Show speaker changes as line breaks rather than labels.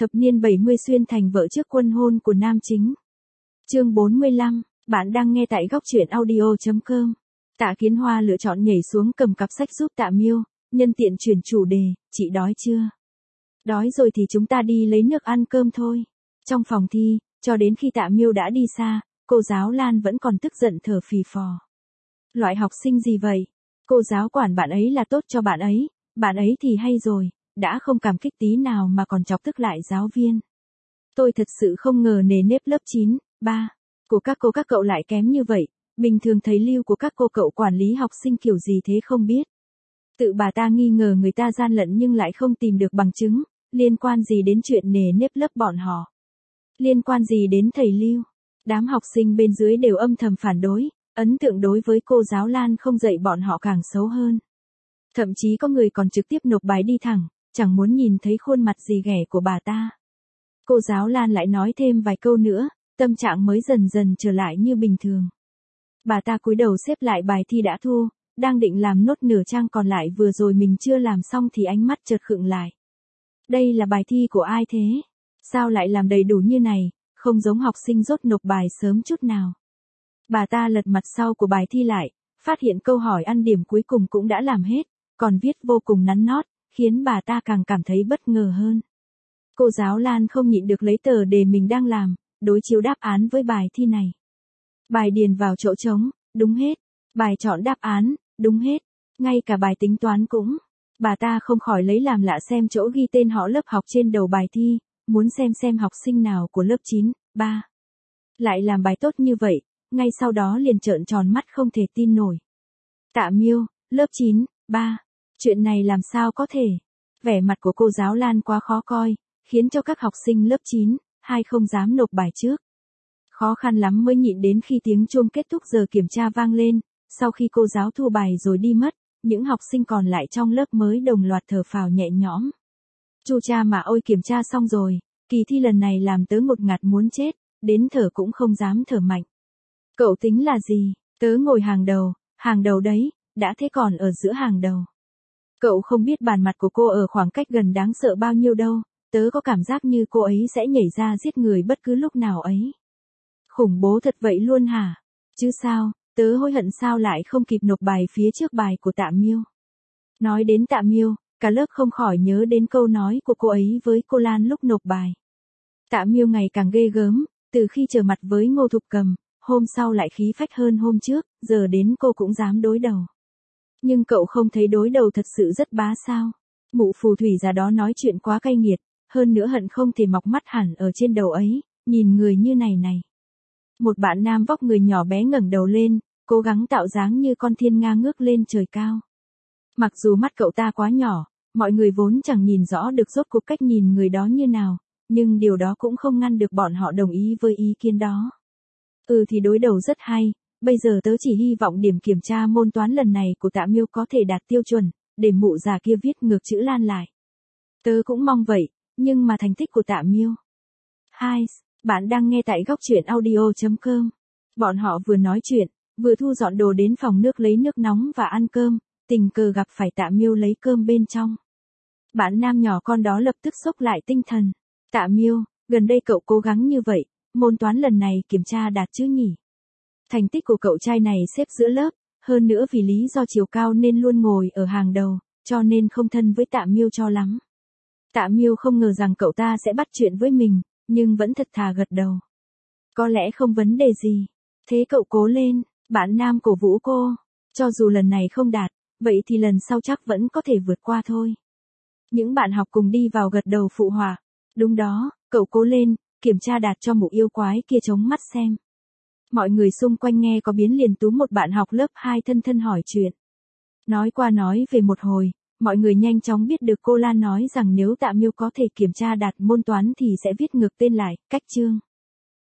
Thập niên 70 xuyên thành vợ trước quân hôn của nam chính. Chương 45, bạn đang nghe tại góc truyện audio.com. Tạ Kiến Hoa lựa chọn nhảy xuống cầm cặp sách giúp Tạ Miêu, nhân tiện chuyển chủ đề, chị đói chưa? Đói rồi thì chúng ta đi lấy nước ăn cơm thôi. Trong phòng thi, cho đến khi Tạ Miêu đã đi xa, cô giáo Lan vẫn còn tức giận thở phì phò. Loại học sinh gì vậy? Cô giáo quản bạn ấy là tốt cho bạn ấy thì hay rồi, đã không cảm kích tí nào mà còn chọc tức lại giáo viên. Tôi thật sự không ngờ nề nếp lớp 9, 3 của các cô các cậu lại kém như vậy, bình thường thấy lưu của các cô cậu quản lý học sinh kiểu gì thế không biết. Tự bà ta nghi ngờ người ta gian lận nhưng lại không tìm được bằng chứng, liên quan gì đến chuyện nề nếp lớp bọn họ? Liên quan gì đến thầy Lưu? Đám học sinh bên dưới đều âm thầm phản đối, ấn tượng đối với cô giáo Lan không dạy bọn họ càng xấu hơn. Thậm chí có người còn trực tiếp nộp bài đi thẳng, chẳng muốn nhìn thấy khuôn mặt gì ghẻ của bà ta. Cô giáo Lan lại nói thêm vài câu nữa, tâm trạng mới dần dần trở lại như bình thường. Bà ta cúi đầu xếp lại bài thi đã thu, đang định làm nốt nửa trang còn lại vừa rồi mình chưa làm xong thì ánh mắt chợt khựng lại. Đây là bài thi của ai thế? Sao lại làm đầy đủ như này, không giống học sinh rốt nộp bài sớm chút nào. Bà ta lật mặt sau của bài thi lại, phát hiện câu hỏi ăn điểm cuối cùng cũng đã làm hết, còn viết vô cùng nắn nót, khiến bà ta càng cảm thấy bất ngờ hơn. Cô giáo Lan không nhịn được lấy tờ đề mình đang làm, đối chiếu đáp án với bài thi này. Bài điền vào chỗ trống, đúng hết. Bài chọn đáp án, đúng hết. Ngay cả bài tính toán cũng. Bà ta không khỏi lấy làm lạ xem chỗ ghi tên họ lớp học trên đầu bài thi, muốn xem học sinh nào của lớp 9, 3 lại làm bài tốt như vậy, ngay sau đó liền trợn tròn mắt không thể tin nổi. Tạ Miêu, lớp 9, 3, chuyện này làm sao có thể? Vẻ mặt của cô giáo Lan quá khó coi, khiến cho các học sinh lớp 9, 2 không dám nộp bài trước. Khó khăn lắm mới nhịn đến khi tiếng chuông kết thúc giờ kiểm tra vang lên, sau khi cô giáo thu bài rồi đi mất, những học sinh còn lại trong lớp mới đồng loạt thở phào nhẹ nhõm. Chu cha mà ôi, kiểm tra xong rồi, kỳ thi lần này làm tớ ngột ngạt muốn chết, đến thở cũng không dám thở mạnh. Cậu tính là gì? Tớ ngồi hàng đầu đấy, đã thế còn ở giữa hàng đầu. Cậu không biết bàn mặt của cô ở khoảng cách gần đáng sợ bao nhiêu đâu, tớ có cảm giác như cô ấy sẽ nhảy ra giết người bất cứ lúc nào ấy. Khủng bố thật vậy luôn hả? Chứ sao, tớ hối hận sao lại không kịp nộp bài phía trước bài của Tạ Miêu. Nói đến Tạ Miêu, cả lớp không khỏi nhớ đến câu nói của cô ấy với cô Lan lúc nộp bài. Tạ Miêu ngày càng ghê gớm, từ khi trở mặt với Ngô Thục Cầm, hôm sau lại khí phách hơn hôm trước, giờ đến cô cũng dám đối đầu. Nhưng cậu không thấy đối đầu thật sự rất bá sao? Mụ phù thủy già đó nói chuyện quá cay nghiệt, hơn nữa hận không thể mọc mắt hẳn ở trên đầu ấy, nhìn người như này. Một bạn nam vóc người nhỏ bé ngẩng đầu lên, cố gắng tạo dáng như con thiên nga ngước lên trời cao. Mặc dù mắt cậu ta quá nhỏ, mọi người vốn chẳng nhìn rõ được rốt cuộc cách nhìn người đó như nào, nhưng điều đó cũng không ngăn được bọn họ đồng ý với ý kiến đó. Thì đối đầu rất hay, bây giờ tớ chỉ hy vọng điểm kiểm tra môn toán lần này của Tạ Miêu có thể đạt tiêu chuẩn, để mụ già kia viết ngược chữ Lan lại. Tớ cũng mong vậy, nhưng mà thành tích của Tạ Miêu. Hi, bạn đang nghe tại góc truyện audio.com. Bọn họ vừa nói chuyện, vừa thu dọn đồ đến phòng nước lấy nước nóng và ăn cơm, tình cờ gặp phải Tạ Miêu lấy cơm bên trong. Bạn nam nhỏ con đó lập tức xốc lại tinh thần. Tạ Miêu, gần đây cậu cố gắng như vậy, môn toán lần này kiểm tra đạt chứ nhỉ? Thành tích của cậu trai này xếp giữa lớp, hơn nữa vì lý do chiều cao nên luôn ngồi ở hàng đầu, cho nên không thân với Tạ Miêu cho lắm. Tạ Miêu không ngờ rằng cậu ta sẽ bắt chuyện với mình, nhưng vẫn thật thà gật đầu. Có lẽ không vấn đề gì. Thế cậu cố lên, bạn nam cổ vũ cô. Cho dù lần này không đạt, vậy thì lần sau chắc vẫn có thể vượt qua thôi. Những bạn học cùng đi vào gật đầu phụ họa. Đúng đó, cậu cố lên, kiểm tra đạt cho mụ yêu quái kia chống mắt xem. Mọi người xung quanh nghe có biến liền túm một bạn học lớp 2 thân hỏi chuyện. Nói qua nói về một hồi, mọi người nhanh chóng biết được cô Lan nói rằng nếu Tạ Miêu có thể kiểm tra đạt môn toán thì sẽ viết ngược tên lại, cách chương.